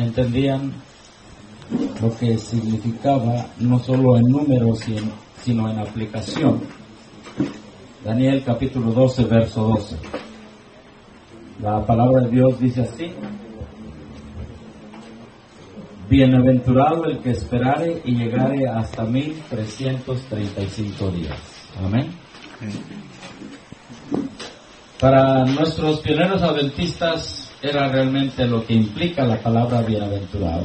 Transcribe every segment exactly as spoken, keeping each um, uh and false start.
entendían lo que significaba no solo en números sino en aplicación. Daniel capítulo doce, verso doce. La palabra de Dios dice así: bienaventurado el que esperare y llegare hasta mil trescientos treinta y cinco días. Amén. Para nuestros pioneros adventistas era realmente lo que implica la palabra bienaventurado.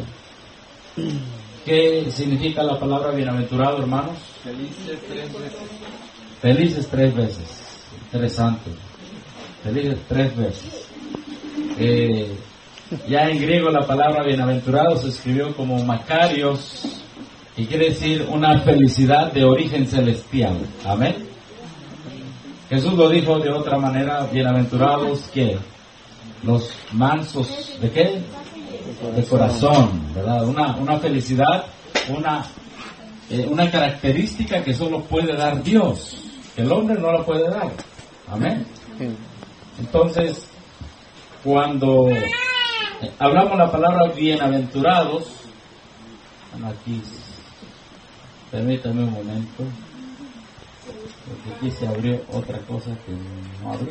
¿Qué significa la palabra bienaventurado, hermanos? Felices tres veces. Felices tres veces. Interesante. Felices tres veces. Eh, ya en griego la palabra bienaventurado se escribió como Macarios y quiere decir una felicidad de origen celestial. Amén. Jesús lo dijo de otra manera: bienaventurados que los mansos de qué, de corazón, ¿verdad? Una, una felicidad, una, eh, una característica que solo puede dar Dios, que el hombre no la puede dar. Amén. Entonces, cuando hablamos la palabra bienaventurados, aquí, permítame un momento, porque aquí se abrió otra cosa que no abrió.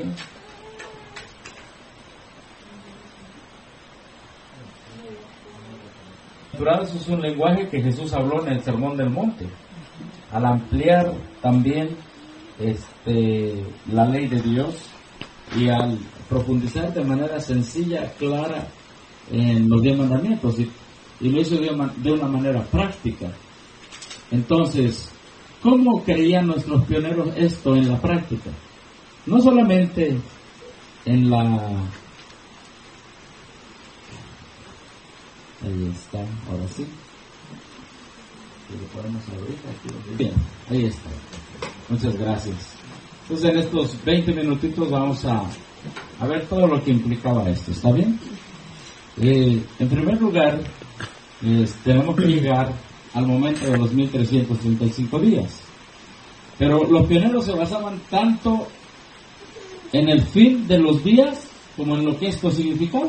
Bienaventurados es un lenguaje que Jesús habló en el Sermón del Monte, al ampliar también este, la ley de Dios y al profundizar de manera sencilla, clara en los diez mandamientos, y, y lo hizo de una, de una manera práctica. Entonces, ¿cómo creían nuestros pioneros esto en la práctica? No solamente en la... Ahí está, ahora sí. Si lo podemos abrir, aquí lo... Bien, ahí está. Muchas gracias. Entonces, en estos veinte minutitos vamos a, a ver todo lo que implicaba esto. ¿Está bien? Eh, en primer lugar, eh, tenemos que llegar al momento de los mil trescientos treinta y cinco días. Pero los pioneros se basaban tanto en el fin de los días como en lo que esto significaba.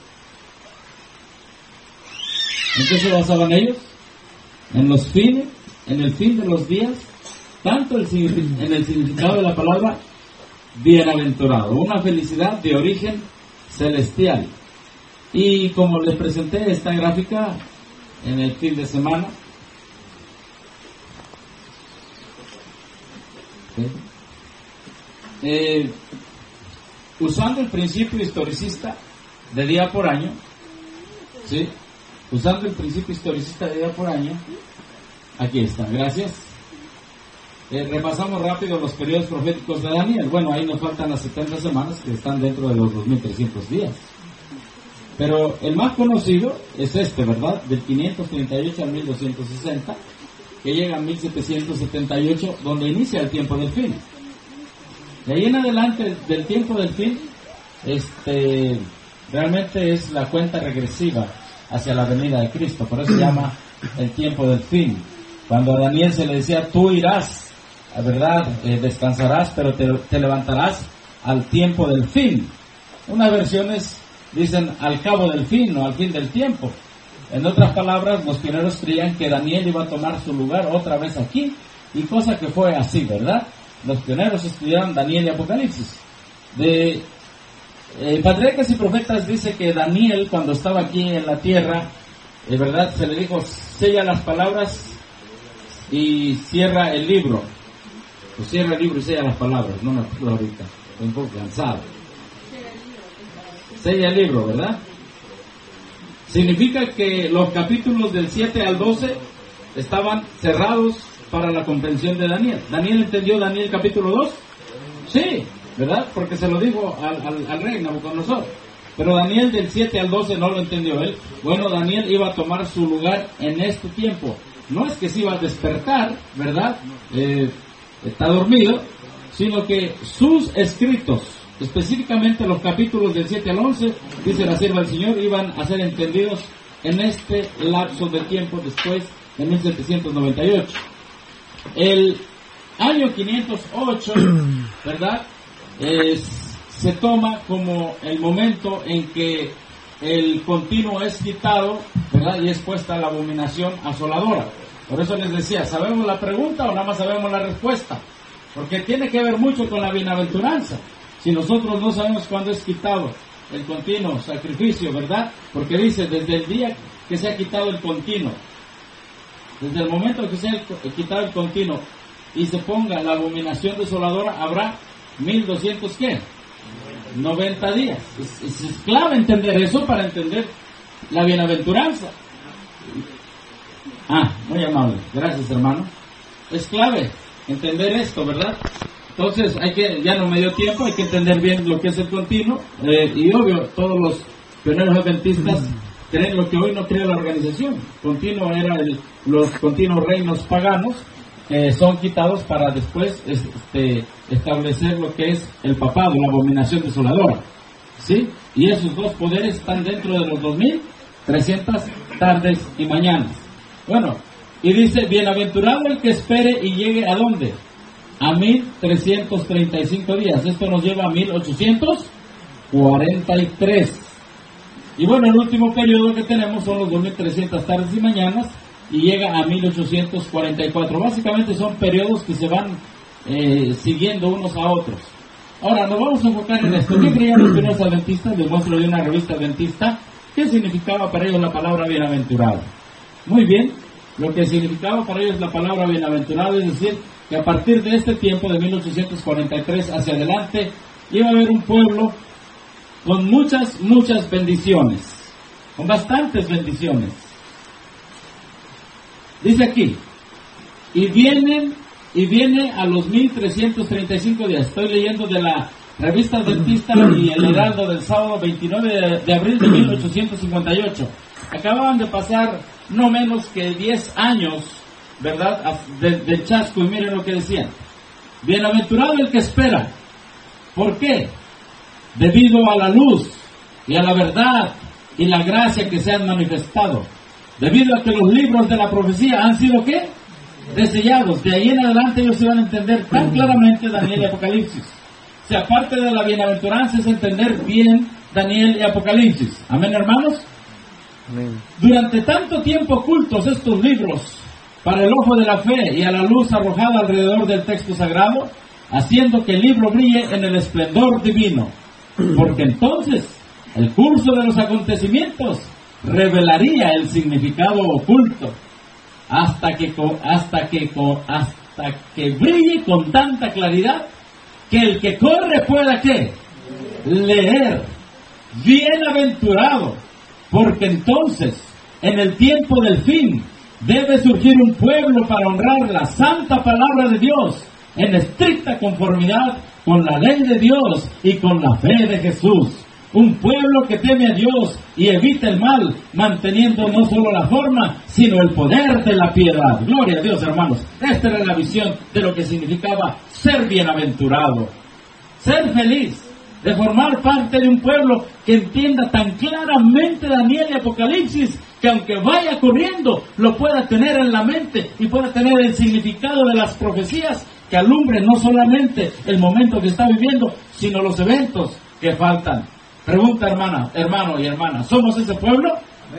¿En qué se basaban ellos? En los fines, en el fin de los días, tanto el, en el significado de la palabra bienaventurado, una felicidad de origen celestial. Y como les presenté esta gráfica en el fin de semana, ¿sí? eh, usando el principio historicista de día por año, ¿sí? usando el principio historicista de día por año, aquí está, gracias. Eh, repasamos rápido los periodos proféticos de Daniel. Bueno, ahí nos faltan las setenta semanas que están dentro de los dos mil trescientos días. Pero el más conocido es este, ¿verdad? Del quinientos treinta y ocho al mil doscientos sesenta, que llega a mil setecientos setenta y ocho, donde inicia el tiempo del fin. De ahí en adelante, del tiempo del fin, este, realmente es la cuenta regresiva hacia la venida de Cristo. Por eso se llama el tiempo del fin. Cuando a Daniel se le decía: tú irás, la verdad, eh, descansarás, pero te, te levantarás al tiempo del fin. Unas versiones dicen al cabo del fin o al fin del tiempo. En otras palabras, los pioneros creían que Daniel iba a tomar su lugar otra vez aquí, y cosa que fue así, ¿verdad? Los pioneros estudiaron Daniel y Apocalipsis. De eh, Patriarcas y Profetas dice que Daniel, cuando estaba aquí en la tierra, de verdad, se le dijo: sella las palabras y cierra el libro. Pues cierra el libro y sella las palabras. No me acuerdo ahorita, estoy un poco cansado. Sella el libro, ¿verdad? Significa que los capítulos del siete al doce estaban cerrados para la comprensión de Daniel. ¿Daniel entendió Daniel capítulo dos? Sí, ¿verdad? Porque se lo dijo al, al, al rey Nabucodonosor. Pero Daniel del siete al doce no lo entendió él. Bueno, Daniel iba a tomar su lugar en este tiempo. No es que se iba a despertar, ¿verdad? Eh, está dormido, sino que sus escritos, específicamente los capítulos del siete al once, dice la sierva del Señor, iban a ser entendidos en este lapso de tiempo después de mil setecientos noventa y ocho. El año quinientos ocho, ¿verdad? Es, se toma como el momento en que el continuo es quitado, ¿verdad? Y es puesta la abominación asoladora. Por eso les decía, ¿sabemos la pregunta o nada más sabemos la respuesta? Porque tiene que ver mucho con la bienaventuranza. Si nosotros no sabemos cuándo es quitado el continuo sacrificio, ¿verdad? Porque dice, desde el día que se ha quitado el continuo, desde el momento que se ha quitado el continuo y se ponga la abominación desoladora, habrá mil doscientos, ¿qué? noventa días. Es, es, es clave entender eso para entender la bienaventuranza. Ah, muy amable. Gracias, hermano. Es clave entender esto, ¿verdad? Entonces, hay que, ya no me dio tiempo, hay que entender bien lo que es el continuo. Eh, y obvio, todos los pioneros adventistas creen lo que hoy no cree la organización. Continuo era el, los continuos reinos paganos, eh, son quitados para después este, establecer lo que es el papado, la abominación desoladora. ¿Sí? Y esos dos poderes están dentro de los dos mil trescientas tardes y mañanas. Bueno, y dice, bienaventurado el que espere y llegue a ¿dónde? A mil trescientos treinta y cinco días. Esto nos lleva a mil ochocientos cuarenta y tres. Y bueno, el último periodo que tenemos son los dos mil trescientas tardes y mañanas y llega a mil ochocientos cuarenta y cuatro. Básicamente son periodos que se van eh, siguiendo unos a otros. Ahora, nos vamos a enfocar en esto. ¿Qué creían los primeros adventistas? Les muestro de una revista adventista. ¿Qué significaba para ellos la palabra bienaventurado? Muy bien, lo que significaba para ellos la palabra bienaventurado, es decir, que a partir de este tiempo, de mil ochocientos cuarenta y tres hacia adelante, iba a haber un pueblo con muchas, muchas bendiciones, con bastantes bendiciones. Dice aquí, y vienen, y viene a los mil trescientos treinta y cinco días. Estoy leyendo de la revista adventista y el Heraldo del sábado veintinueve de abril de mil ochocientos cincuenta y ocho. Acababan de pasar no menos que diez años, ¿verdad?, del de chasco, y miren lo que decían. Bienaventurado el que espera. ¿Por qué? Debido a la luz y a la verdad y la gracia que se han manifestado. Debido a que los libros de la profecía han sido, ¿qué? Desellados. De ahí en adelante ellos iban a entender tan claramente Daniel y Apocalipsis. O sea, parte de la bienaventuranza es entender bien Daniel y Apocalipsis. Amén, hermanos. Amén. Durante tanto tiempo ocultos estos libros para el ojo de la fe y a la luz arrojada alrededor del texto sagrado, haciendo que el libro brille en el esplendor divino, porque entonces el curso de los acontecimientos revelaría el significado oculto, hasta que hasta que hasta que brille con tanta claridad que el que corre pueda, ¿qué? Leer. Bienaventurado, porque entonces en el tiempo del fin debe surgir un pueblo para honrar la santa palabra de Dios en estricta conformidad con la ley de Dios y con la fe de Jesús. Un pueblo que teme a Dios y evita el mal, manteniendo no solo la forma, sino el poder de la piedad. Gloria a Dios, hermanos. Esta era la visión de lo que significaba ser bienaventurado, ser feliz, de formar parte de un pueblo que entienda tan claramente Daniel y Apocalipsis, que aunque vaya corriendo, lo pueda tener en la mente y pueda tener el significado de las profecías que alumbren no solamente el momento que está viviendo, sino los eventos que faltan. Pregunta, hermana, hermano y hermana, ¿somos ese pueblo?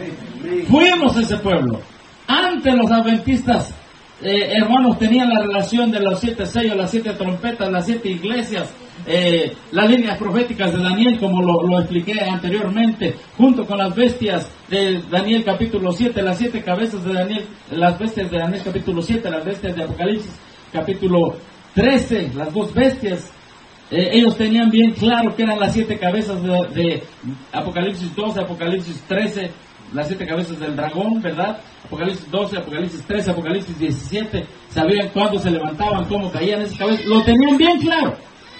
Fuimos ese pueblo. Antes los adventistas, eh, hermanos, tenían la relación de los siete sellos, las siete trompetas, las siete iglesias, eh, las líneas proféticas de Daniel, como lo, lo expliqué anteriormente, junto con las bestias de Daniel capítulo siete, las siete cabezas de Daniel, las bestias de Daniel capítulo siete, las bestias de Apocalipsis capítulo trece, las dos bestias. Eh, ellos tenían bien claro que eran las siete cabezas de, de Apocalipsis doce, Apocalipsis trece, las siete cabezas del dragón, ¿verdad? Apocalipsis doce, Apocalipsis trece, Apocalipsis diecisiete, sabían cuándo se levantaban, cómo caían esas cabezas, lo tenían bien claro.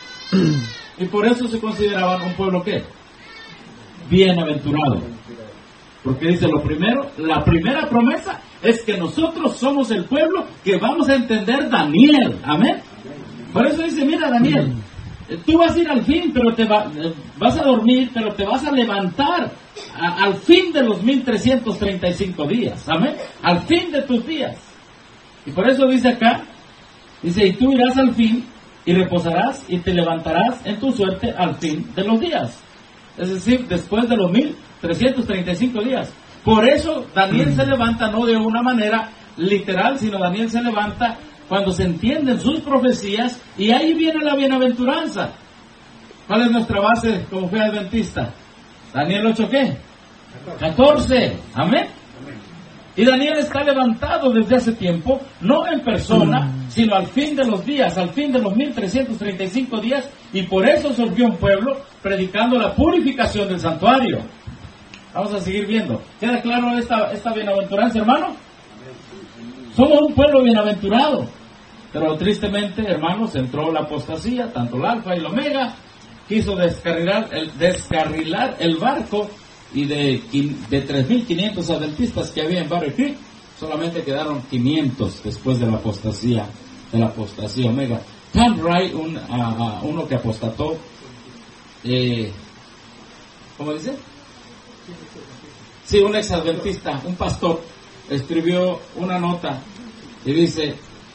Y por eso se consideraban un pueblo, ¿qué? Bienaventurado. Porque dice lo primero, la primera promesa es que nosotros somos el pueblo que vamos a entender Daniel. Amén. Por eso dice, mira, Daniel, tú vas a ir al fin, pero te va, vas a dormir, pero te vas a levantar a, al fin de los mil trescientos treinta y cinco días. Amén. Al fin de tus días. Y por eso dice acá, dice, y tú irás al fin y reposarás y te levantarás en tu suerte al fin de los días. es decir, después de los mil trescientos treinta y cinco días. Por eso Daniel se levanta no de una manera literal, sino Daniel se levanta cuando se entienden sus profecías, y ahí viene la bienaventuranza. ¿Cuál es nuestra base como fe adventista? Daniel ocho, ¿qué? catorce. Amén. Y Daniel está levantado desde hace tiempo, no en persona, sino al fin de los días, al fin de los mil trescientos treinta y cinco días, y por eso surgió un pueblo predicando la purificación del santuario. Vamos a seguir viendo. ¿Queda claro esta, esta bienaventuranza, hermano? Somos un pueblo bienaventurado, pero tristemente, hermanos, entró la apostasía, tanto el alfa y el omega, quiso descarrilar el, descarrilar el barco, y de, de tres mil quinientos adventistas que había en Battle Creek, solamente quedaron quinientos después de la apostasía, de la apostasía omega. Tom Wright, un, uh, uh, uno que apostató, eh, ¿cómo dice? Sí, un ex adventista, un pastor, escribió una nota y dice: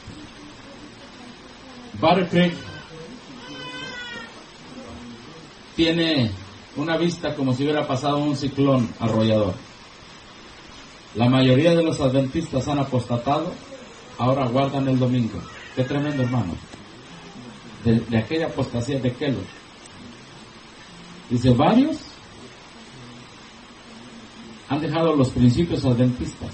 Battle Creek tiene una vista como si hubiera pasado un ciclón arrollador. La mayoría de los adventistas han apostatado, ahora guardan el domingo. Qué tremendo, hermano. De, de aquella apostasía de Kellogg. Dice, varios han dejado los principios adventistas.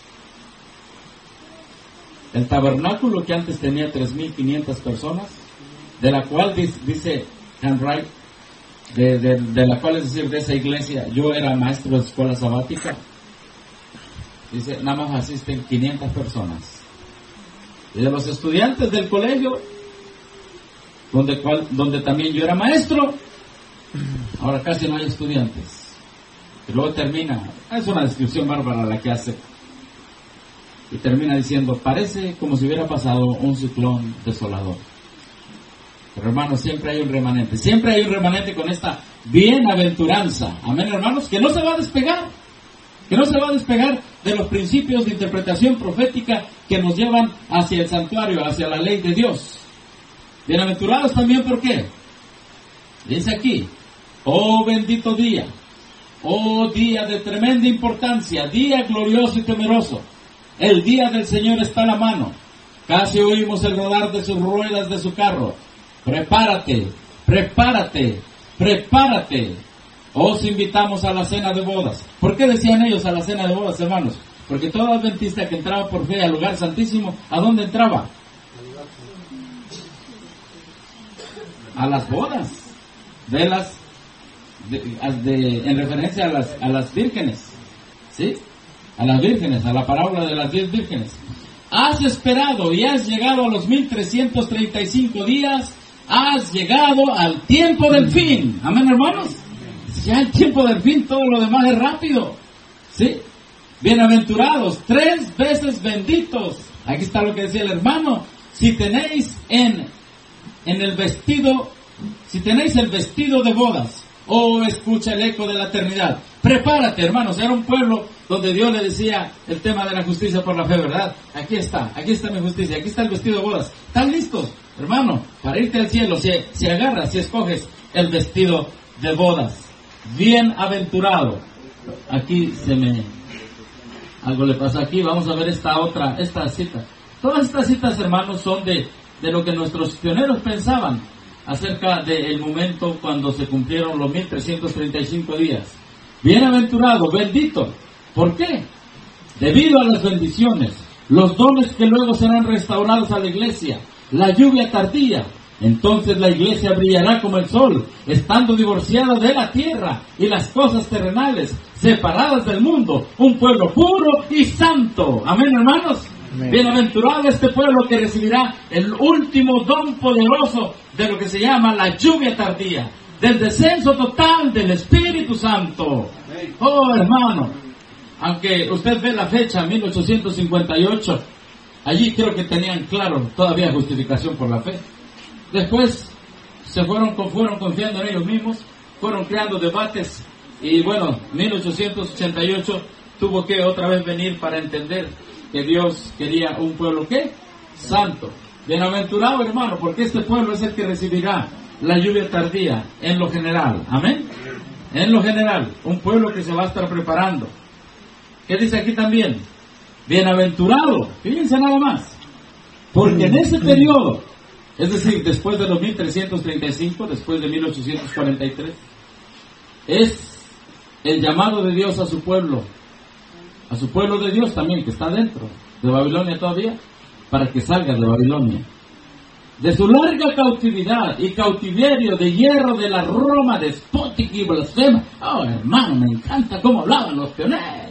El tabernáculo, que antes tenía tres mil quinientas personas, de la cual dice Handwright, De, de, de la cual, es decir, de esa iglesia, yo era maestro de escuela sabática, dice, nada más asisten quinientas personas. Y de los estudiantes del colegio, donde, cual, donde también yo era maestro, ahora casi no hay estudiantes. Y luego termina, es una descripción bárbara la que hace, y termina diciendo, parece como si hubiera pasado un ciclón desolador. Pero hermanos, siempre hay un remanente, siempre hay un remanente con esta bienaventuranza, amén, hermanos, que no se va a despegar, que no se va a despegar de los principios de interpretación profética que nos llevan hacia el santuario, hacia la ley de Dios. Bienaventurados también, ¿por qué? Dice aquí, oh bendito día, oh día de tremenda importancia, día glorioso y temeroso, el día del Señor está a la mano, casi oímos el rodar de sus ruedas de su carro. Prepárate, prepárate, prepárate. Os invitamos a la cena de bodas. ¿Por qué decían ellos a la cena de bodas, hermanos? Porque todo adventista que entraba por fe al lugar santísimo, ¿a dónde entraba? A las bodas de las de, de, en referencia a las a las vírgenes, ¿sí? A las vírgenes, a la parábola de las diez vírgenes. Has esperado y has llegado a los mil trescientos treinta y cinco días. Has llegado al tiempo del fin. Amén, hermanos. Ya el tiempo del fin, todo lo demás es rápido. ¿Sí? Bienaventurados, tres veces benditos. Aquí está lo que decía el hermano. Si tenéis en, en el vestido, si tenéis el vestido de bodas, oh, escucha el eco de la eternidad. Prepárate, hermanos. Era un pueblo donde Dios le decía el tema de la justicia por la fe, ¿verdad? Aquí está, aquí está mi justicia, aquí está el vestido de bodas. ¿Están listos, hermano, para irte al cielo? Si, si agarras, si escoges el vestido de bodas. Bienaventurado. Aquí se me... algo le pasa aquí. Vamos a ver esta otra, esta cita. Todas estas citas, hermanos, son de, de lo que nuestros pioneros pensaban acerca del momento cuando se cumplieron los mil trescientos treinta y cinco días. Bienaventurado, bendito. ¿Por qué? Debido a las bendiciones, los dones que luego serán restaurados a la iglesia, la lluvia tardía. Entonces la iglesia brillará como el sol, estando divorciada de la tierra y las cosas terrenales, separadas del mundo, un pueblo puro y santo. Amén, hermanos. Amén. Bienaventurado este pueblo que recibirá el último don poderoso de lo que se llama la lluvia tardía, del descenso total del Espíritu Santo. Amén. Oh, hermano, aunque usted ve la fecha, mil ochocientos cincuenta y ocho, allí creo que tenían claro todavía justificación por la fe. Después se fueron, fueron confiando en ellos mismos, fueron creando debates, y bueno, mil ochocientos ochenta y ocho tuvo que otra vez venir para entender que Dios quería un pueblo, ¿qué? Santo. Bienaventurado, hermano, porque este pueblo es el que recibirá la lluvia tardía en lo general. Amén. En lo general, un pueblo que se va a estar preparando. ¿Qué dice aquí también? Bienaventurado, fíjense nada más, porque en ese periodo, es decir, después de los mil trescientos treinta y cinco, después de mil ochocientos cuarenta y tres, es el llamado de Dios a su pueblo, a su pueblo de Dios también, que está dentro de Babilonia todavía, para que salga de Babilonia, de su larga cautividad y cautiverio de hierro de la Roma despótica y blasfema. Oh, hermano, me encanta cómo hablaban los pioneros.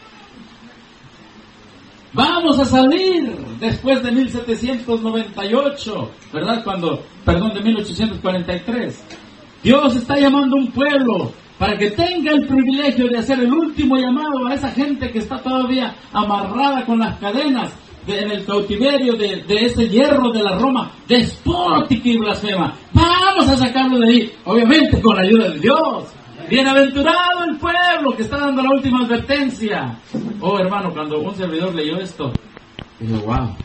Vamos a salir después de mil setecientos noventa y ocho, ¿verdad? Cuando, perdón, de mil ochocientos cuarenta y tres. Dios está llamando a un pueblo para que tenga el privilegio de hacer el último llamado a esa gente que está todavía amarrada con las cadenas de, en el cautiverio de, de ese hierro de la Roma despótica y blasfema. Vamos a sacarlo de ahí, obviamente con la ayuda de Dios. Bienaventurado el pueblo que está dando la última advertencia. Oh, hermano, cuando un servidor leyó esto, dije, wow.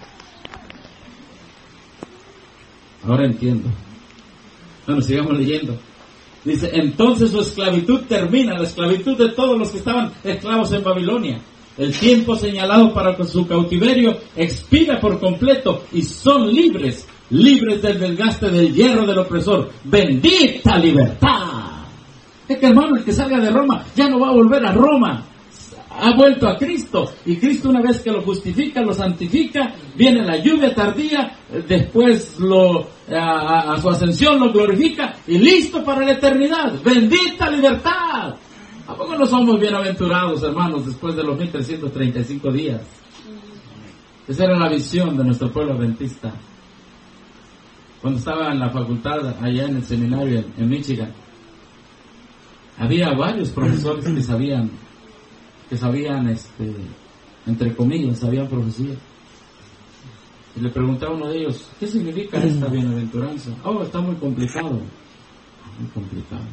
Ahora entiendo. Bueno, sigamos leyendo. Dice, entonces su esclavitud termina, la esclavitud de todos los que estaban esclavos en Babilonia. El tiempo señalado para su cautiverio expira por completo y son libres, libres del desgaste del hierro del opresor. ¡Bendita libertad! Es que, hermano, el que salga de Roma ya no va a volver a Roma. Ha vuelto a Cristo. Y Cristo, una vez que lo justifica, lo santifica, viene la lluvia tardía, después lo, a, a su ascensión lo glorifica y listo para la eternidad. ¡Bendita libertad! ¿A poco no somos bienaventurados, hermanos, después de los mil trescientos treinta y cinco días? Esa era la visión de nuestro pueblo adventista. Cuando estaba en la facultad, allá en el seminario en, en Michigan, había varios profesores que sabían, que sabían, este, entre comillas, sabían profecía. Y le preguntaba a uno de ellos, ¿qué significa esta bienaventuranza? Oh, está muy complicado. Muy complicado.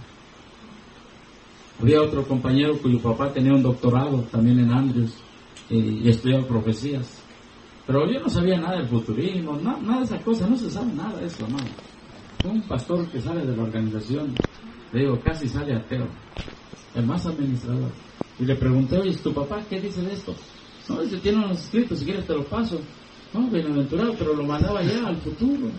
Había otro compañero cuyo papá tenía un doctorado también en Andrews y, y estudiaba profecías. Pero yo no sabía nada del futurismo, no, nada de esas cosas, no se sabe nada de eso, hermano. Un pastor que sale de la organización, le digo, casi sale ateo, el más administrador. Y le pregunté, oye, ¿tu papá qué dice de esto? No, dice, tiene unos escritos, si quieres te lo paso. No, bienaventurado, pero lo mandaba ya al futuro.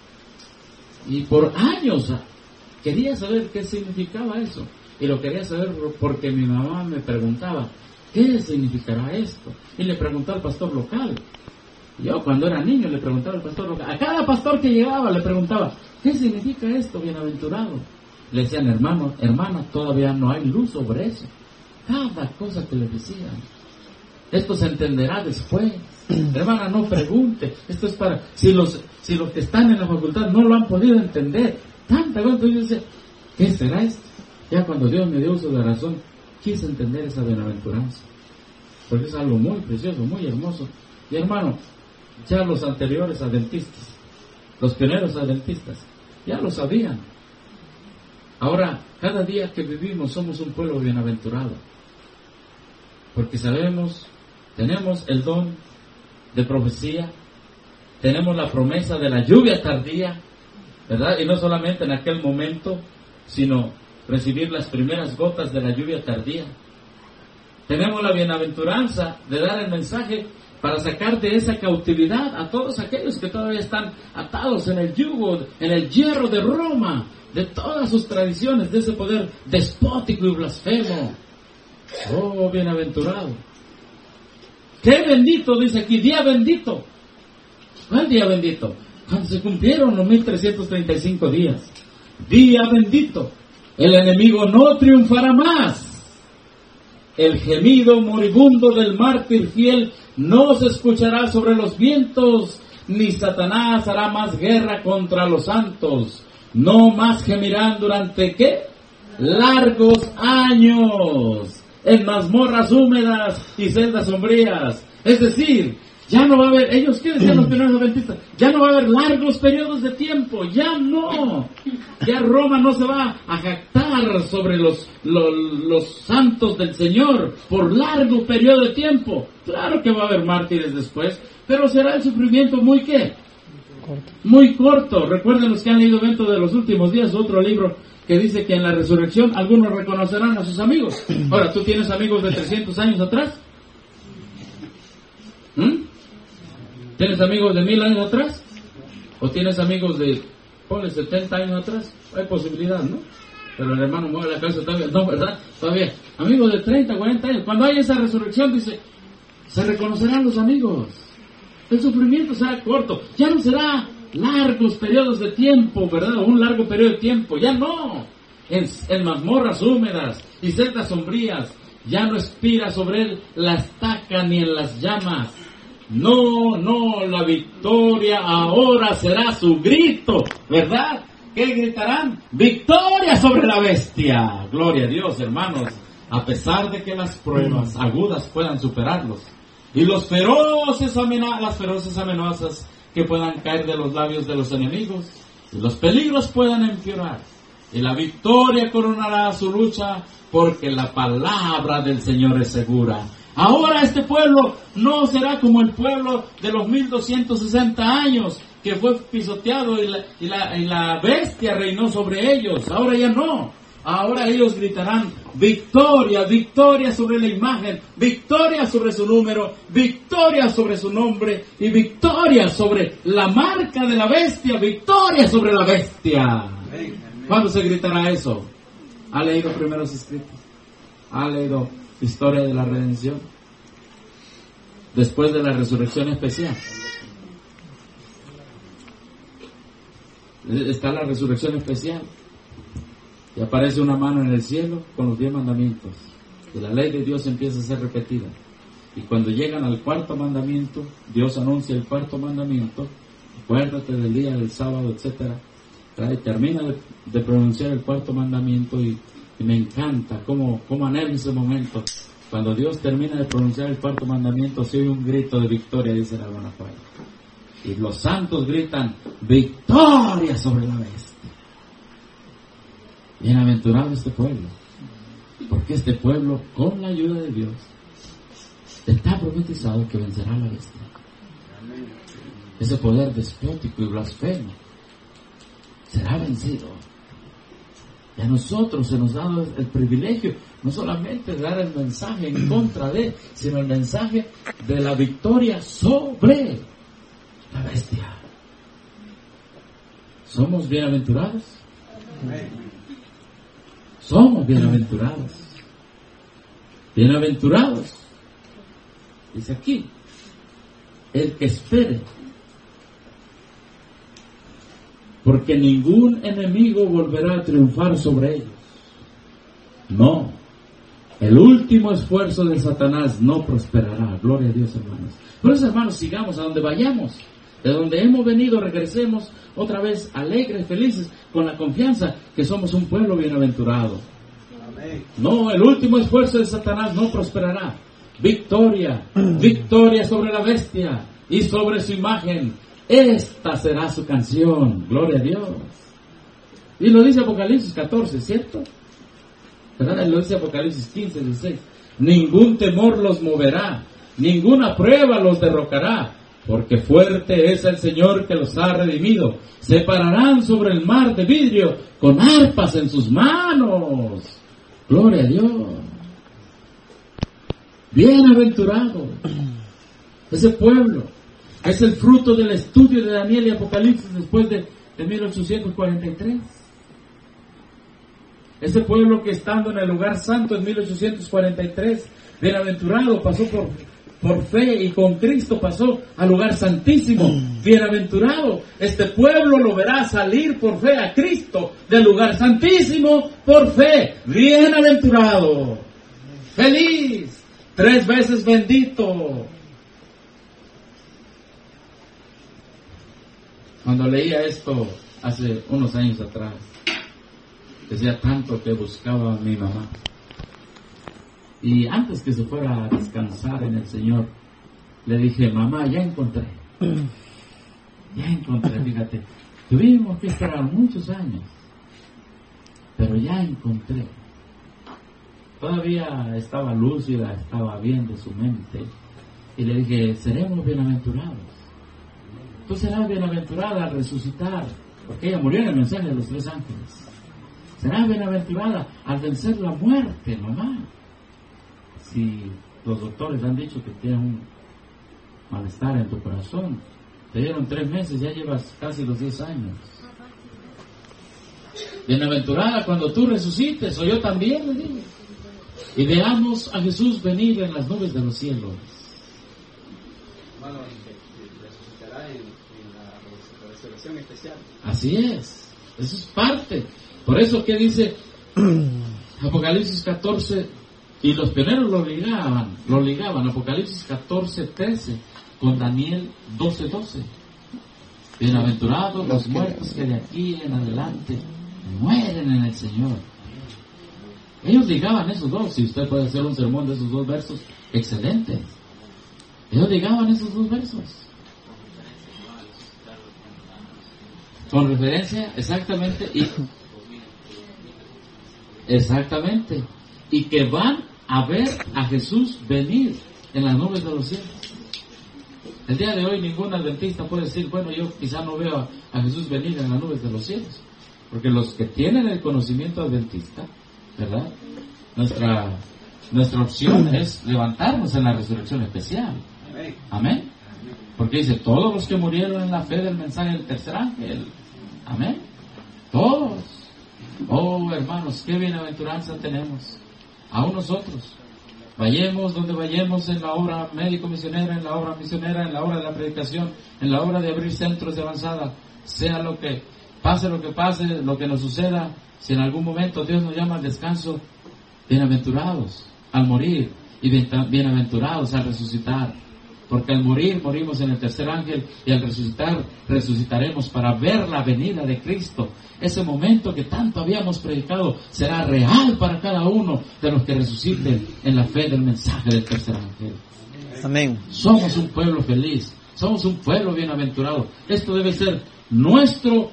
Y por años quería saber qué significaba eso. Y lo quería saber porque mi mamá me preguntaba, ¿qué significará esto? Y le preguntó al pastor local. Yo cuando era niño le preguntaba al pastor local. A cada pastor que llegaba le preguntaba, ¿qué significa esto, bienaventurado? Le decían, hermano, hermana, todavía no hay luz sobre eso. Cada cosa que le decían. Esto se entenderá después. Hermana, no pregunte. Esto es para... Si los si los que están en la facultad no lo han podido entender. Tanta cosa. Entonces yo decía, ¿qué será esto? Ya cuando Dios me dio uso de razón, quise entender esa bienaventuranza. Porque es algo muy precioso, muy hermoso. Y hermano, ya los anteriores adventistas, los pioneros adventistas, ya lo sabían. Ahora, cada día que vivimos somos un pueblo bienaventurado. Porque sabemos, tenemos el don de profecía, tenemos la promesa de la lluvia tardía, ¿verdad? Y no solamente en aquel momento, sino recibir las primeras gotas de la lluvia tardía. Tenemos la bienaventuranza de dar el mensaje para sacar de esa cautividad a todos aquellos que todavía están atados en el yugo, en el hierro de Roma, de todas sus tradiciones, de ese poder despótico y blasfemo. Oh, bienaventurado. ¡Qué bendito! Dice aquí, día bendito. ¿Cuál día bendito? Cuando se cumplieron los mil trescientos treinta y cinco días. Día bendito. El enemigo no triunfará más. El gemido moribundo del mártir fiel no se escuchará sobre los vientos, ni Satanás hará más guerra contra los santos. No más gemirán durante, ¿qué? Largos años, en mazmorras húmedas y celdas sombrías. Es decir, ya no va a haber, ellos, ¿qué decían los primeros adventistas? Ya no va a haber largos periodos de tiempo, ya no. Ya Roma no se va a jactar sobre los, los, los santos del Señor por largo periodo de tiempo. Claro que va a haber mártires después, pero será el sufrimiento muy, ¿qué? corto. Muy corto. Recuerden los que han leído Evento de los Últimos Días, otro libro que dice que en la resurrección algunos reconocerán a sus amigos. Ahora, ¿tú tienes amigos de trescientos años atrás? ¿Mm? ¿Tienes amigos de mil años atrás? ¿O tienes amigos de, ponle, setenta años atrás? Hay posibilidad, ¿no? Pero el hermano mueve la cabeza todavía. No, ¿verdad? Todavía. Amigos de treinta, cuarenta años. Cuando hay esa resurrección, dice, se reconocerán los amigos. El sufrimiento será corto. Ya no será largos periodos de tiempo, ¿verdad? O un largo periodo de tiempo. Ya no. En, en mazmorras húmedas y celdas sombrías. Ya no expira sobre él la estaca ni en las llamas. No, no, la victoria ahora será su grito, ¿verdad? ¿Qué gritarán? ¡Victoria sobre la bestia! Gloria a Dios, hermanos. A pesar de que las pruebas agudas puedan superarlos y los feroces amena- las feroces amenazas que puedan caer de los labios de los enemigos, y los peligros puedan empeorar, y la victoria coronará su lucha, porque la palabra del Señor es segura. Ahora este pueblo no será como el pueblo de los mil doscientos sesenta años, que fue pisoteado y la, y, la, y la bestia reinó sobre ellos. Ahora ya no. Ahora ellos gritarán victoria, victoria sobre la imagen, victoria sobre su número, victoria sobre su nombre y victoria sobre la marca de la bestia, victoria sobre la bestia. ¿Cuándo se gritará eso? ¿Ha leído primeros escritos? ¿Ha leído historia de la redención? Después de la resurrección especial está la resurrección especial y aparece una mano en el cielo con los diez mandamientos y la ley de Dios empieza a ser repetida, y cuando llegan al cuarto mandamiento, Dios anuncia el cuarto mandamiento: acuérdate del día del sábado, etcétera. Y termina de, de pronunciar el cuarto mandamiento y, y me encanta cómo, cómo anhelo ese momento. Cuando Dios termina de pronunciar el cuarto mandamiento, se oye un grito de victoria, dice la hermana Juana. Y los santos gritan, victoria sobre la bestia. Bienaventurado este pueblo, porque este pueblo, con la ayuda de Dios, está profetizado que vencerá a la bestia. Ese poder despótico y blasfemo será vencido. Y a nosotros se nos ha dado el privilegio no solamente de dar el mensaje en contra de, sino el mensaje de la victoria sobre la bestia. ¿Somos bienaventurados? Somos bienaventurados. Bienaventurados. Dice aquí, el que espere, porque ningún enemigo volverá a triunfar sobre ellos. No, el último esfuerzo de Satanás no prosperará. Gloria a Dios, hermanos. Por eso, hermanos, sigamos a donde vayamos. De donde hemos venido, regresemos otra vez alegres, felices, con la confianza que somos un pueblo bienaventurado. No, el último esfuerzo de Satanás no prosperará. Victoria, victoria sobre la bestia y sobre su imagen. Esta será su canción. Gloria a Dios. Y lo dice Apocalipsis catorce, ¿cierto? ¿Verdad? Lo dice Apocalipsis quince, dieciséis. Ningún temor los moverá, ninguna prueba los derrocará, porque fuerte es el Señor que los ha redimido. Se pararán sobre el mar de vidrio con arpas en sus manos. Gloria a Dios. Bienaventurado ese pueblo. Es el fruto del estudio de Daniel y Apocalipsis después de, de mil ochocientos cuarenta y tres. Ese pueblo que estando en el lugar santo en mil ochocientos cuarenta y tres, bienaventurado, pasó por, por fe y con Cristo pasó al lugar santísimo. Bienaventurado, este pueblo lo verá salir por fe a Cristo del lugar santísimo por fe. Bienaventurado, feliz, tres veces bendito. Cuando leía esto hace unos años atrás, decía tanto que buscaba a mi mamá. Y antes que se fuera a descansar en el Señor, le dije, mamá, ya encontré. Ya encontré, fíjate. Tuvimos que esperar muchos años, pero ya encontré. Todavía estaba lúcida, estaba bien de su mente. Y le dije, seremos bienaventurados. tú serás bienaventurada al resucitar, porque ella murió en el mensaje de los tres ángeles. Serás bienaventurada al vencer la muerte, mamá. Si los doctores han dicho que tienes un malestar en tu corazón, te dieron tres meses, ya llevas casi los diez años. Bienaventurada cuando tú resucites, o yo también, le digo. Y veamos a Jesús venir en las nubes de los cielos. Bueno, resucitará en, en la resurrección especial. Así es, eso es parte. Por eso que dice Apocalipsis catorce, y los pioneros lo ligaban, lo ligaban, Apocalipsis catorce, trece, con Daniel doce, doce. Bienaventurados los muertos que de aquí en adelante mueren en el Señor. Ellos ligaban esos dos. Si usted puede hacer un sermón de esos dos versos, excelente. Ellos ligaban esos dos versos. Con referencia, exactamente, y exactamente, y que van a ver a Jesús venir en las nubes de los cielos. El día de hoy ningún adventista puede decir, bueno, yo quizá no veo a, a Jesús venir en las nubes de los cielos, porque los que tienen el conocimiento adventista, ¿verdad? Nuestra nuestra opción es levantarnos en la resurrección especial. Amén. Porque dice, todos los que murieron en la fe del mensaje del tercer ángel. Amén. Todos. Oh, hermanos, qué bienaventuranza tenemos. Aún nosotros. Vayamos donde vayamos en la obra médico-misionera, en la obra misionera, en la obra de la predicación, en la obra de abrir centros de avanzada. Sea lo que pase, lo que pase, lo que nos suceda. Si en algún momento Dios nos llama al descanso, bienaventurados al morir y bienaventurados al resucitar. Porque al morir, morimos en el tercer ángel, y al resucitar, resucitaremos para ver la venida de Cristo. Ese momento que tanto habíamos predicado será real para cada uno de los que resuciten en la fe del mensaje del tercer ángel. Amén. Somos un pueblo feliz, somos un pueblo bienaventurado. Esto debe ser nuestro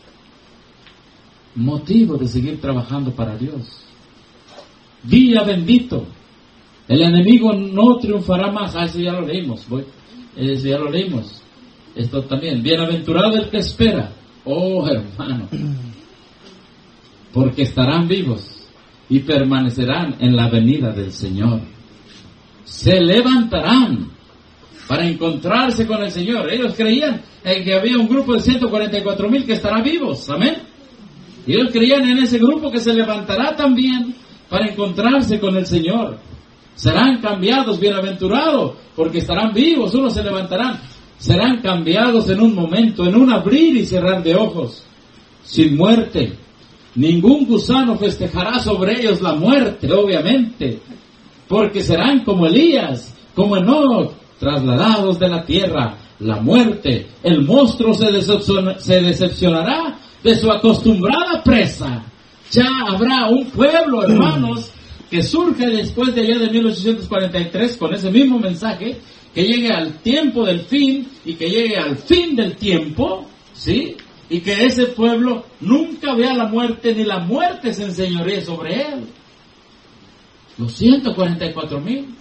motivo de seguir trabajando para Dios. Día bendito. El enemigo no triunfará más. Ah, eso ya lo leímos. Voy. Eso ya lo leímos. Esto también. Bienaventurado el que espera. Oh, hermano. Porque estarán vivos y permanecerán en la venida del Señor. Se levantarán para encontrarse con el Señor. Ellos creían en que había un grupo de ciento cuarenta y cuatro mil que estará vivos. Amén. Y ellos creían en ese grupo que se levantará también para encontrarse con el Señor. Serán cambiados, bienaventurados, porque estarán vivos, unos se levantarán. Serán cambiados en un momento, en un abrir y cerrar de ojos, sin muerte. Ningún gusano festejará sobre ellos la muerte, obviamente, porque serán como Elías, como Enoc, trasladados de la tierra. La muerte, el monstruo se decepciona, se decepcionará de su acostumbrada presa. Ya habrá un pueblo, hermanos, que surge después de allá de mil ochocientos cuarenta y tres con ese mismo mensaje, que llegue al tiempo del fin y que llegue al fin del tiempo, ¿sí? Y que ese pueblo nunca vea la muerte, ni la muerte se enseñoree sobre él. Los ciento cuarenta y cuatro mil.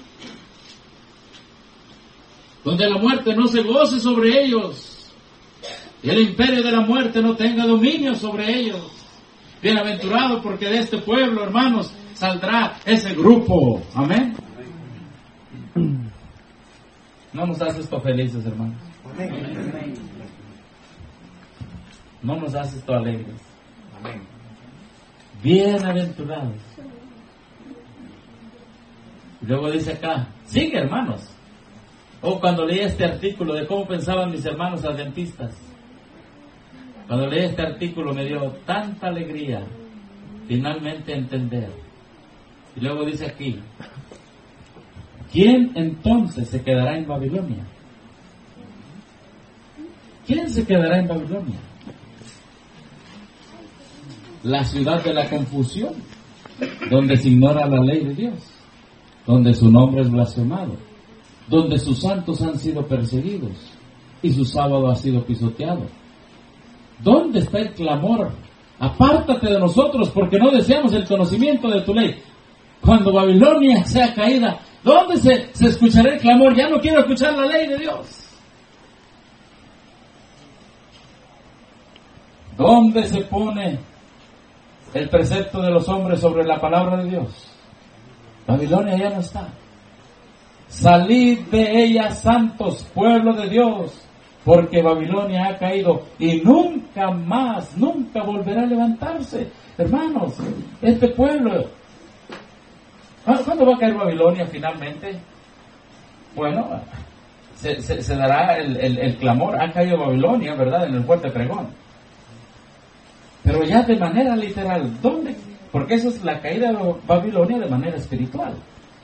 Donde la muerte no se goce sobre ellos, y el imperio de la muerte no tenga dominio sobre ellos. Bienaventurado, porque de este pueblo, hermanos, saldrá ese grupo. Amén. No nos hace esto felices, hermanos. No nos hace esto alegres. Bienaventurados. Y luego dice acá, sigue, hermanos. O cuando leí este artículo de cómo pensaban mis hermanos adventistas, cuando leí este artículo me dio tanta alegría finalmente entender. Y luego dice aquí, ¿quién entonces se quedará en Babilonia? ¿Quién se quedará en Babilonia? La ciudad de la confusión, donde se ignora la ley de Dios, donde su nombre es blasfemado, donde sus santos han sido perseguidos y su sábado ha sido pisoteado. ¿Dónde está el clamor? Apártate de nosotros, porque no deseamos el conocimiento de tu ley. Cuando Babilonia sea caída, ¿dónde se, se escuchará el clamor? Ya no quiero escuchar la ley de Dios. ¿Dónde se pone el precepto de los hombres sobre la palabra de Dios? Babilonia ya no está. Salid de ella, santos, pueblo de Dios, porque Babilonia ha caído y nunca más, nunca volverá a levantarse. Hermanos, este pueblo, ¿cuándo va a caer Babilonia finalmente? Bueno, se, se, se dará el, el, el clamor, ha caído Babilonia, ¿verdad?, en el fuerte pregón. Pero ya de manera literal, ¿dónde? Porque esa es la caída de Babilonia de manera espiritual.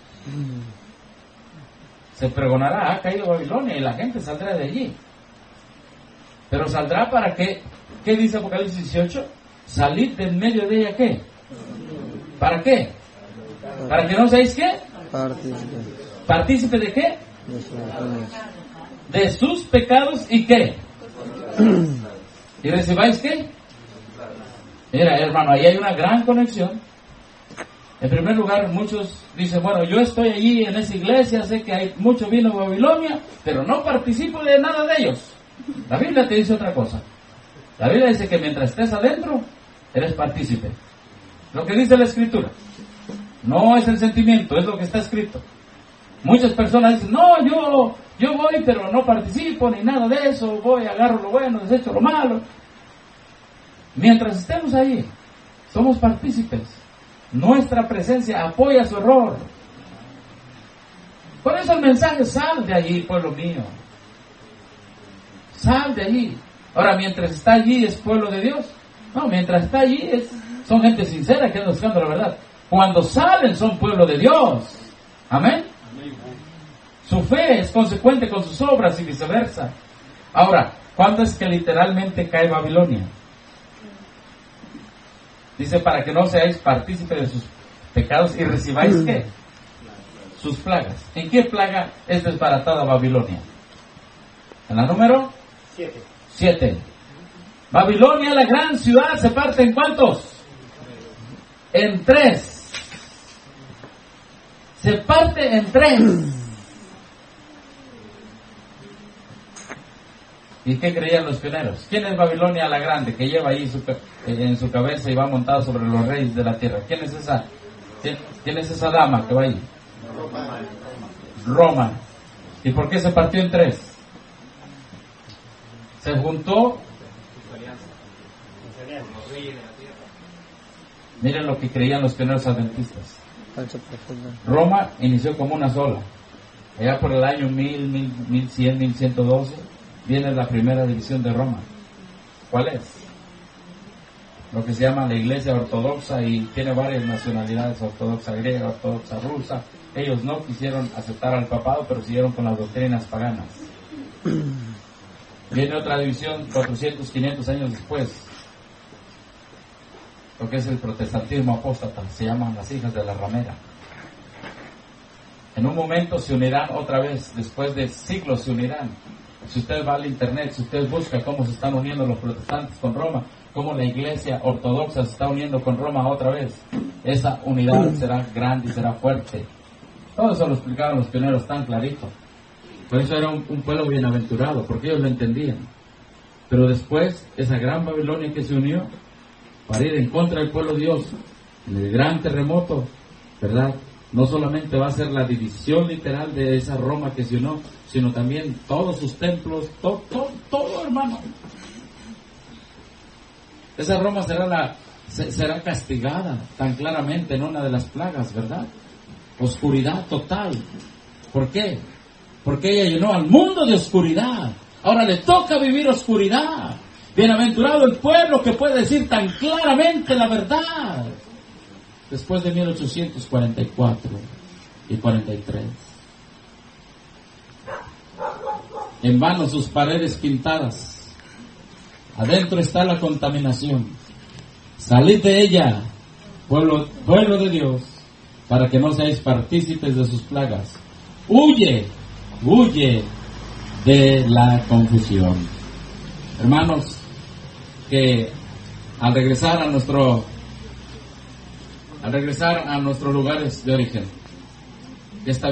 Se pregonará, ha caído Babilonia, y la gente saldrá de allí. Pero saldrá para qué. ¿Qué dice Apocalipsis dieciocho? Salid de en medio de ella, ¿qué? ¿Para qué? ¿Para que no seáis qué? Partícipe. ¿Partícipe de qué? De sus pecados. De sus pecados y qué. ¿Y recibáis qué? Mira, hermano, ahí hay una gran conexión. En primer lugar, muchos dicen, bueno, yo estoy allí en esa iglesia, sé que hay mucho vino de Babilonia, pero no participo de nada de ellos. La Biblia te dice otra cosa. La Biblia dice que mientras estés adentro, eres partícipe. Lo que dice la Escritura. No es el sentimiento, es lo que está escrito. Muchas personas dicen, no, yo, yo voy, pero no participo ni nada de eso, voy, agarro lo bueno, desecho lo malo. Mientras estemos ahí, somos partícipes. Nuestra presencia apoya su error. Por eso el mensaje, sal de allí, pueblo mío. Sal de allí. Ahora, mientras está allí, ¿es pueblo de Dios? No, mientras está allí, es, son gente sincera que anda buscando la verdad. Cuando salen, son pueblo de Dios. Amén. Su fe es consecuente con sus obras y viceversa. Ahora, ¿cuándo es que literalmente cae Babilonia? Dice, para que no seáis partícipes de sus pecados y recibáis, ¿qué? Sus plagas. ¿En qué plaga es desbaratada Babilonia? En la número Siete. siete. Babilonia, la gran ciudad, se parte en ¿cuántos? En tres. Se parte en tres. ¿Y qué creían los pioneros? ¿Quién es Babilonia la grande que lleva ahí su, en su cabeza y va montada sobre los reyes de la tierra? ¿Quién es esa, quién, quién es esa dama que va ahí? Roma. Roma. ¿Y por qué se partió en tres? Se juntó. Miren lo que creían los pioneros adventistas. Falso profeta. Roma inició como una sola. Allá por el año mil, mil, mil cien, mil ciento doce viene la primera división de Roma. ¿Cuál es? Lo que se llama la Iglesia Ortodoxa, y tiene varias nacionalidades: ortodoxa griega, ortodoxa rusa. Ellos no quisieron aceptar al papado, pero siguieron con las doctrinas paganas. Viene otra división cuatrocientos, quinientos años después, lo que es el protestantismo apóstata, se llaman las hijas de la ramera. En un momento se unirán otra vez, después de siglos se unirán. Si usted va al internet, si usted busca cómo se están uniendo los protestantes con Roma, cómo la iglesia ortodoxa se está uniendo con Roma otra vez, esa unidad será grande y será fuerte. Todo eso lo explicaban los pioneros tan clarito. Por eso era un, un pueblo bienaventurado, porque ellos lo entendían. Pero después, esa gran Babilonia que se unió para ir en contra del pueblo de Dios, en el gran terremoto, ¿verdad? No solamente va a ser la división literal de esa Roma que se unió, sino también todos sus templos, todo, todo, todo, hermano. Esa Roma será la será castigada tan claramente en una de las plagas, ¿verdad? Oscuridad total. ¿Por qué? Porque ella llenó al mundo de oscuridad. Ahora le toca vivir oscuridad. Bienaventurado el pueblo que puede decir tan claramente la verdad. Después de mil ochocientos cuarenta y cuatro y cuarenta y tres. En vano sus paredes pintadas. Adentro está la contaminación. Salid de ella, pueblo, pueblo de Dios, para que no seáis partícipes de sus plagas. Huye, huye de la confusión. Hermanos, que al regresar a nuestro al regresar a nuestros lugares de origen, que esta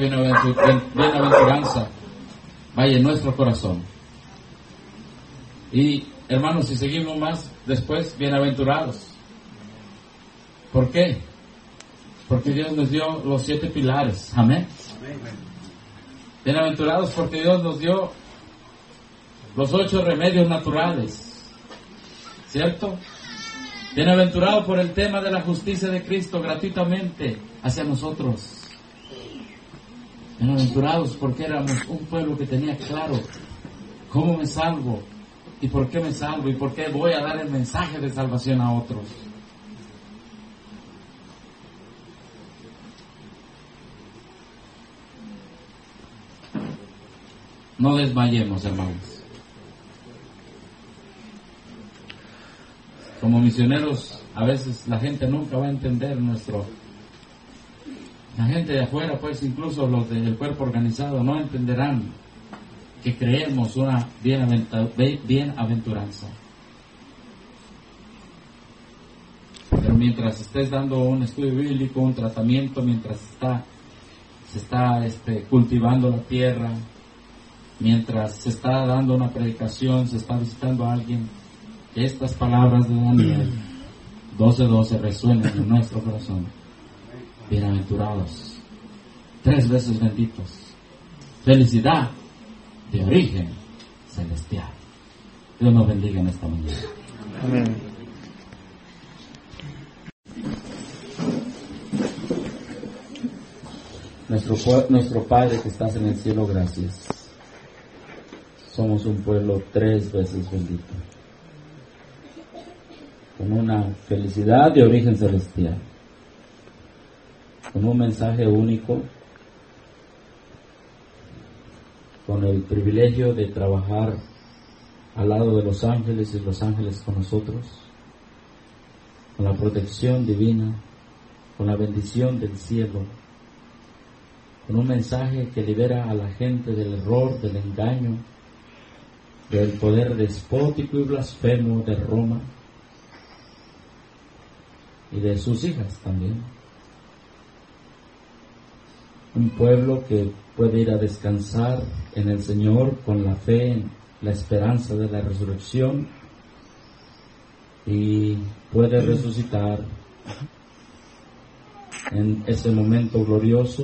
bienaventuranza vaya en nuestro corazón, y hermanos, si seguimos más después, bienaventurados. ¿Por qué? Porque Dios nos dio los siete pilares. Amén. Bienaventurados porque Dios nos dio los ocho remedios naturales. ¿Cierto? Bienaventurado por el tema de la justicia de Cristo gratuitamente hacia nosotros. Bienaventurados porque éramos un pueblo que tenía claro cómo me salvo y por qué me salvo y por qué voy a dar el mensaje de salvación a otros. No desmayemos, hermanos. Como misioneros, a veces la gente nunca va a entender nuestro... La gente de afuera, pues incluso los del cuerpo organizado, no entenderán que creemos una bienaventuranza. Pero mientras estés dando un estudio bíblico, un tratamiento, mientras está, se está este, cultivando la tierra, mientras se está dando una predicación, se está visitando a alguien, que estas palabras de Daniel doce doce resuenen en nuestro corazón. Bienaventurados, tres veces benditos, felicidad de origen celestial. Dios nos bendiga en esta mañana. Amén. Nuestro, nuestro Padre que estás en el cielo, gracias. Somos un pueblo tres veces bendito, con una felicidad de origen celestial, con un mensaje único, con el privilegio de trabajar al lado de los ángeles y los ángeles con nosotros, con la protección divina, con la bendición del cielo, con un mensaje que libera a la gente del error, del engaño, del poder despótico y blasfemo de Roma y de sus hijas también. Un pueblo que puede ir a descansar en el Señor con la fe, en la esperanza de la resurrección, y puede resucitar en ese momento glorioso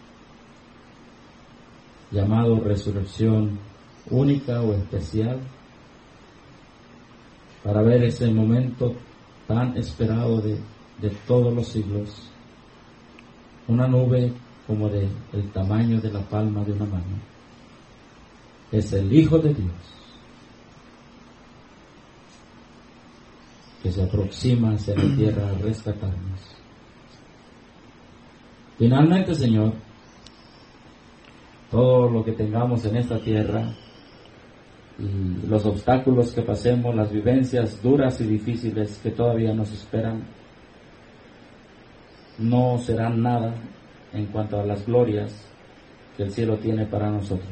llamado resurrección única o especial, para ver ese momento tan esperado de, de todos los siglos, una nube como de el tamaño de la palma de una mano. Es el Hijo de Dios que se aproxima hacia la tierra a rescatarnos. Finalmente, Señor, todo lo que tengamos en esta tierra y los obstáculos que pasemos, las vivencias duras y difíciles que todavía nos esperan, no serán nada en cuanto a las glorias que el cielo tiene para nosotros.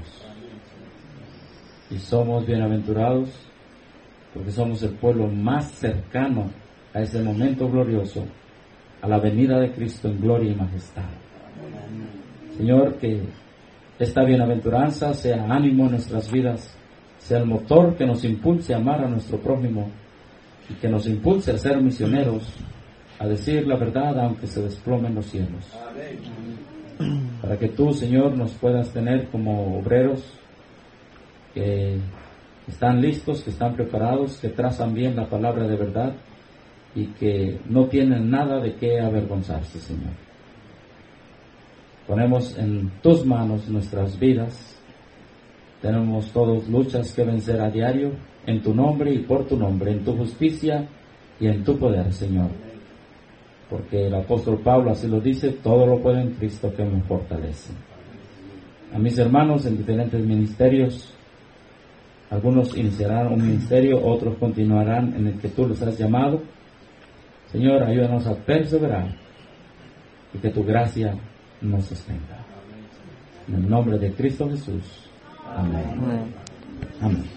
Y somos bienaventurados porque somos el pueblo más cercano a ese momento glorioso, a la venida de Cristo en gloria y majestad. Señor, que esta bienaventuranza sea ánimo en nuestras vidas, sea el motor que nos impulse a amar a nuestro prójimo y que nos impulse a ser misioneros, a decir la verdad aunque se desplomen los cielos. Para que tú, Señor, nos puedas tener como obreros que están listos, que están preparados, que trazan bien la palabra de verdad y que no tienen nada de qué avergonzarse, Señor. Ponemos en tus manos nuestras vidas. Tenemos todos luchas que vencer a diario, en tu nombre y por tu nombre, en tu justicia y en tu poder, Señor. Porque el apóstol Pablo así lo dice: todo lo puedo en Cristo que me fortalece. A mis hermanos en diferentes ministerios, algunos iniciarán un ministerio, otros continuarán en el que tú los has llamado. Señor, ayúdanos a perseverar y que tu gracia nos sostenga. En el nombre de Cristo Jesús. Amén. Amén.